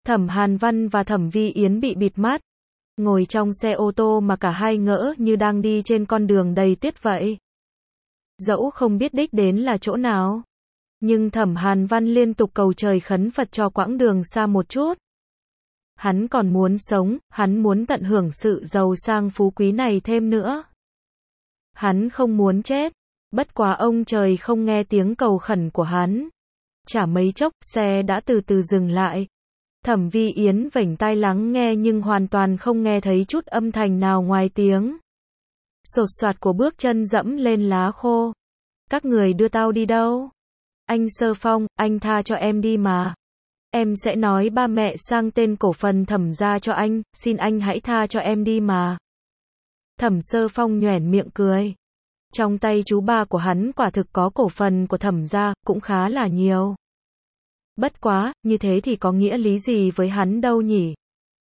Thẩm Hàn Văn và Thẩm Vi Yến bị bịt mắt, ngồi trong xe ô tô mà cả hai ngỡ như đang đi trên con đường đầy tuyết vậy. Dẫu không biết đích đến là chỗ nào, nhưng Thẩm Hàn Văn liên tục cầu trời khấn Phật cho quãng đường xa một chút. Hắn còn muốn sống, hắn muốn tận hưởng sự giàu sang phú quý này thêm nữa. Hắn không muốn chết, bất quá ông trời không nghe tiếng cầu khẩn của hắn. Chả mấy chốc, xe đã từ từ dừng lại. Thẩm Vi Yến vểnh tai lắng nghe nhưng hoàn toàn không nghe thấy chút âm thanh nào ngoài tiếng sột soạt của bước chân dẫm lên lá khô. Các người đưa tao đi đâu? Anh Sơ Phong, anh tha cho em đi mà. Em sẽ nói ba mẹ sang tên cổ phần Thẩm gia cho anh, xin anh hãy tha cho em đi mà. Thẩm Sơ Phong nhoẻn miệng cười. Trong tay chú ba của hắn quả thực có cổ phần của Thẩm gia, cũng khá là nhiều. Bất quá, như thế thì có nghĩa lý gì với hắn đâu nhỉ?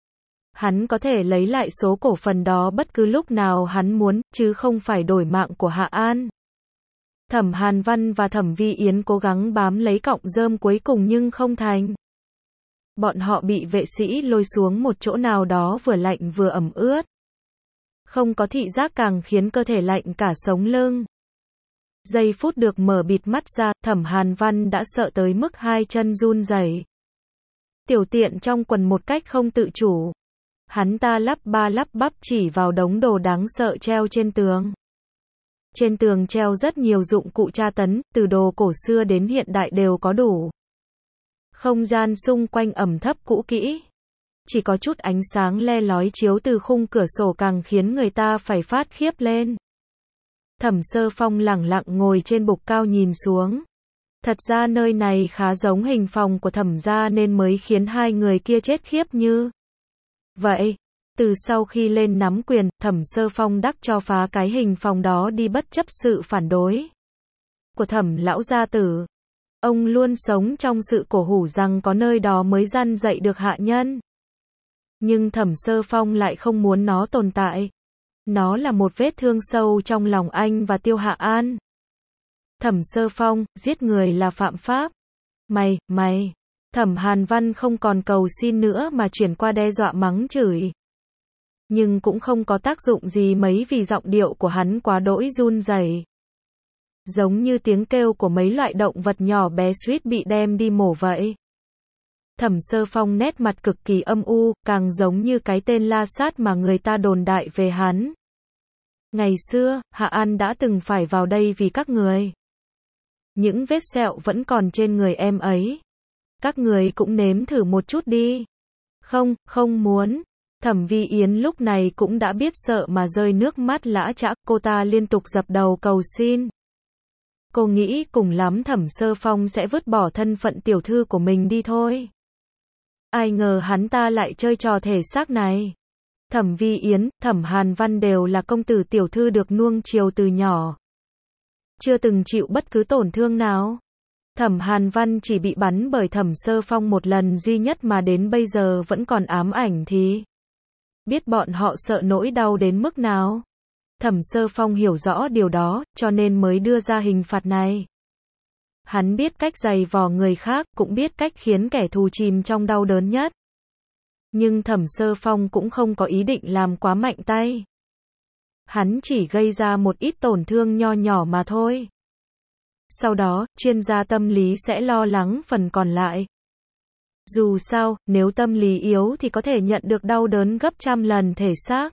Hắn có thể lấy lại số cổ phần đó bất cứ lúc nào hắn muốn, chứ không phải đổi mạng của Hạ An. Thẩm Hàn Văn và Thẩm Vi Yến cố gắng bám lấy cọng rơm cuối cùng nhưng không thành. Bọn họ bị vệ sĩ lôi xuống một chỗ nào đó vừa lạnh vừa ẩm ướt. Không có thị giác càng khiến cơ thể lạnh cả sống lưng. Giây phút được mở bịt mắt ra, Thẩm Hàn Văn đã sợ tới mức hai chân run rẩy. Tiểu tiện trong quần một cách không tự chủ. Hắn ta lắp ba lắp bắp chỉ vào đống đồ đáng sợ treo trên tường. Trên tường treo rất nhiều dụng cụ tra tấn, từ đồ cổ xưa đến hiện đại đều có đủ. Không gian xung quanh ẩm thấp cũ kỹ. Chỉ có chút ánh sáng le lói chiếu từ khung cửa sổ càng khiến người ta phải phát khiếp lên. Thẩm Sơ Phong lẳng lặng ngồi trên bục cao nhìn xuống. Thật ra nơi này khá giống hình phòng của Thẩm gia nên mới khiến hai người kia chết khiếp như vậy. Từ sau khi lên nắm quyền, Thẩm Sơ Phong đắc cho phá cái hình phòng đó đi bất chấp sự phản đối của Thẩm lão gia tử. Ông luôn sống trong sự cổ hủ rằng có nơi đó mới răn dạy được hạ nhân. Nhưng Thẩm Sơ Phong lại không muốn nó tồn tại. Nó là một vết thương sâu trong lòng anh và Tiêu Hạ An. Thẩm Sơ Phong, giết người là phạm pháp. Mày. Thẩm Hàn Văn không còn cầu xin nữa mà chuyển qua đe dọa mắng chửi. Nhưng cũng không có tác dụng gì mấy vì giọng điệu của hắn quá đỗi run rẩy. Giống như tiếng kêu của mấy loại động vật nhỏ bé suýt bị đem đi mổ vậy. Thẩm Sơ Phong nét mặt cực kỳ âm u, càng giống như cái tên La Sát mà người ta đồn đại về hắn. Ngày xưa, Hạ An đã từng phải vào đây vì các người. Những vết sẹo vẫn còn trên người em ấy. Các người cũng nếm thử một chút đi. Không muốn. Thẩm Vi Yến lúc này cũng đã biết sợ mà rơi nước mắt lã chã, cô ta liên tục dập đầu cầu xin. Cô nghĩ cùng lắm Thẩm Sơ Phong sẽ vứt bỏ thân phận tiểu thư của mình đi thôi. Ai ngờ hắn ta lại chơi trò thể xác này. Thẩm Vi Yến, Thẩm Hàn Văn đều là công tử tiểu thư được nuông chiều từ nhỏ. Chưa từng chịu bất cứ tổn thương nào. Thẩm Hàn Văn chỉ bị bắn bởi Thẩm Sơ Phong một lần duy nhất mà đến bây giờ vẫn còn ám ảnh thì biết bọn họ sợ nỗi đau đến mức nào. Thẩm Sơ Phong hiểu rõ điều đó, cho nên mới đưa ra hình phạt này. Hắn biết cách giày vò người khác, cũng biết cách khiến kẻ thù chìm trong đau đớn nhất. Nhưng Thẩm Sơ Phong cũng không có ý định làm quá mạnh tay. Hắn chỉ gây ra một ít tổn thương nho nhỏ mà thôi. Sau đó, chuyên gia tâm lý sẽ lo lắng phần còn lại. Dù sao, nếu tâm lý yếu thì có thể nhận được đau đớn gấp trăm lần thể xác.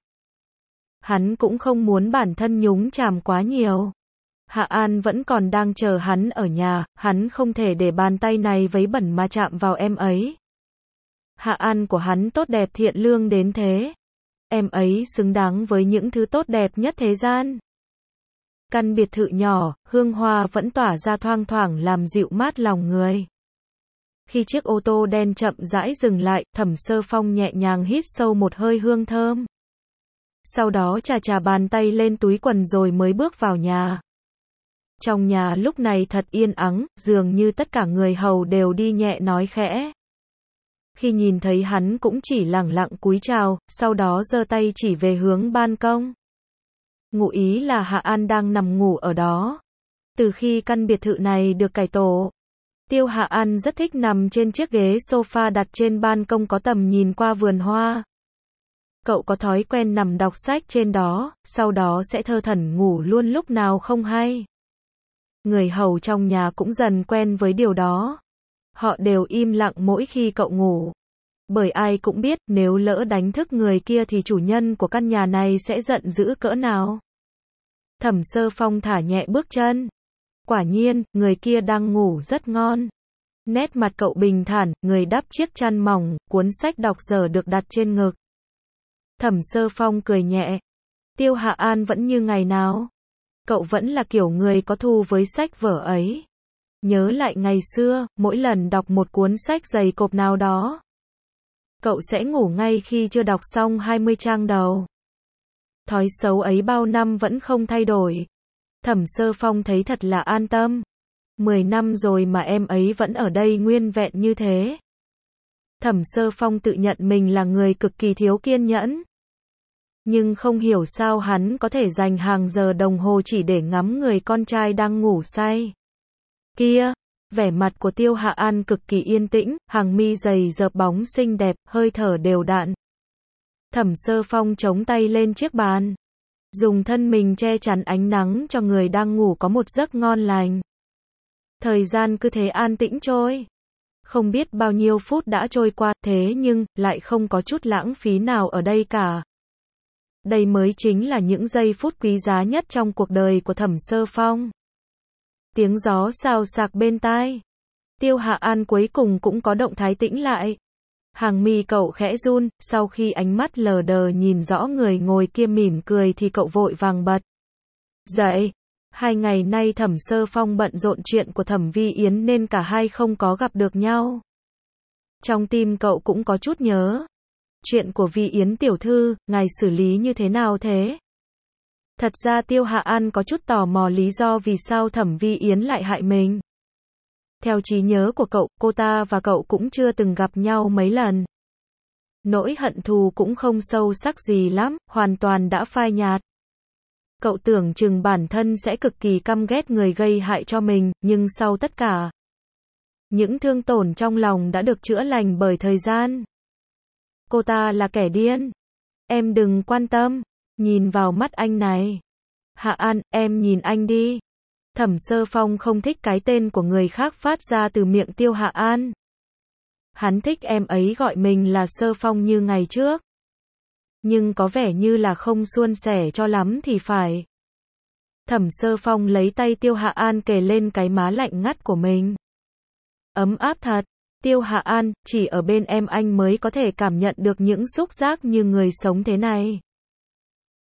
Hắn cũng không muốn bản thân nhúng chàm quá nhiều. Hạ An vẫn còn đang chờ hắn ở nhà, hắn không thể để bàn tay này vấy bẩn mà chạm vào em ấy. Hạ An của hắn tốt đẹp thiện lương đến thế. Em ấy xứng đáng với những thứ tốt đẹp nhất thế gian. Căn biệt thự nhỏ, hương hoa vẫn tỏa ra thoang thoảng làm dịu mát lòng người. Khi chiếc ô tô đen chậm rãi dừng lại, Thẩm Sơ Phong nhẹ nhàng hít sâu một hơi hương thơm. Sau đó chà bàn tay lên túi quần rồi mới bước vào nhà. Trong nhà lúc này thật yên ắng, dường như tất cả người hầu đều đi nhẹ nói khẽ. Khi nhìn thấy hắn cũng chỉ lẳng lặng cúi chào, sau đó giơ tay chỉ về hướng ban công. Ngụ ý là Hạ An đang nằm ngủ ở đó. Từ khi căn biệt thự này được cải tổ, Tiêu Hạ An rất thích nằm trên chiếc ghế sofa đặt trên ban công có tầm nhìn qua vườn hoa. Cậu có thói quen nằm đọc sách trên đó, sau đó sẽ thơ thẩn ngủ luôn lúc nào không hay. Người hầu trong nhà cũng dần quen với điều đó. Họ đều im lặng mỗi khi cậu ngủ. Bởi ai cũng biết, nếu lỡ đánh thức người kia thì chủ nhân của căn nhà này sẽ giận dữ cỡ nào. Thẩm Sơ Phong thả nhẹ bước chân. Quả nhiên, người kia đang ngủ rất ngon. Nét mặt cậu bình thản, người đắp chiếc chăn mỏng, cuốn sách đọc dở được đặt trên ngực. Thẩm Sơ Phong cười nhẹ. Tiêu Hạ An vẫn như ngày nào. Cậu vẫn là kiểu người có thù với sách vở ấy. Nhớ lại ngày xưa, mỗi lần đọc một cuốn sách dày cộp nào đó, cậu sẽ ngủ ngay khi chưa đọc xong 20 trang đầu. Thói xấu ấy bao năm vẫn không thay đổi. Thẩm Sơ Phong thấy thật là an tâm. 10 năm rồi mà em ấy vẫn ở đây nguyên vẹn như thế. Thẩm Sơ Phong tự nhận mình là người cực kỳ thiếu kiên nhẫn. Nhưng không hiểu sao hắn có thể dành hàng giờ đồng hồ chỉ để ngắm người con trai đang ngủ say. Kia, vẻ mặt của Tiêu Hạ An cực kỳ yên tĩnh, hàng mi dày dợp bóng xinh đẹp, hơi thở đều đặn. Thẩm Sơ Phong chống tay lên chiếc bàn, dùng thân mình che chắn ánh nắng cho người đang ngủ có một giấc ngon lành. Thời gian cứ thế an tĩnh trôi. Không biết bao nhiêu phút đã trôi qua, thế nhưng, lại không có chút lãng phí nào ở đây cả. Đây mới chính là những giây phút quý giá nhất trong cuộc đời của Thẩm Sơ Phong. Tiếng gió xào xạc bên tai. Tiêu Hạ An cuối cùng cũng có động thái tĩnh lại. Hàng mi cậu khẽ run, sau khi ánh mắt lờ đờ nhìn rõ người ngồi kia mỉm cười thì cậu vội vàng bật dậy. 2 ngày nay Thẩm Sơ Phong bận rộn chuyện của Thẩm Vi Yến nên cả hai không có gặp được nhau. Trong tim cậu cũng có chút nhớ. Chuyện của Vi Yến tiểu thư, ngài xử lý như thế nào thế? Thật ra Tiêu Hạ An có chút tò mò lý do vì sao Thẩm Vi Yến lại hại mình. Theo trí nhớ của cậu, cô ta và cậu cũng chưa từng gặp nhau mấy lần. Nỗi hận thù cũng không sâu sắc gì lắm, hoàn toàn đã phai nhạt. Cậu tưởng chừng bản thân sẽ cực kỳ căm ghét người gây hại cho mình, nhưng sau tất cả, những thương tổn trong lòng đã được chữa lành bởi thời gian. Cô ta là kẻ điên. Em đừng quan tâm. Nhìn vào mắt anh này. Hạ An, em nhìn anh đi. Thẩm Sơ Phong không thích cái tên của người khác phát ra từ miệng Tiêu Hạ An. Hắn thích em ấy gọi mình là Sơ Phong như ngày trước. Nhưng có vẻ như là không suôn sẻ cho lắm thì phải. Thẩm Sơ Phong lấy tay Tiêu Hạ An kề lên cái má lạnh ngắt của mình. Ấm áp thật. Tiêu Hạ An, chỉ ở bên em anh mới có thể cảm nhận được những xúc giác như người sống thế này.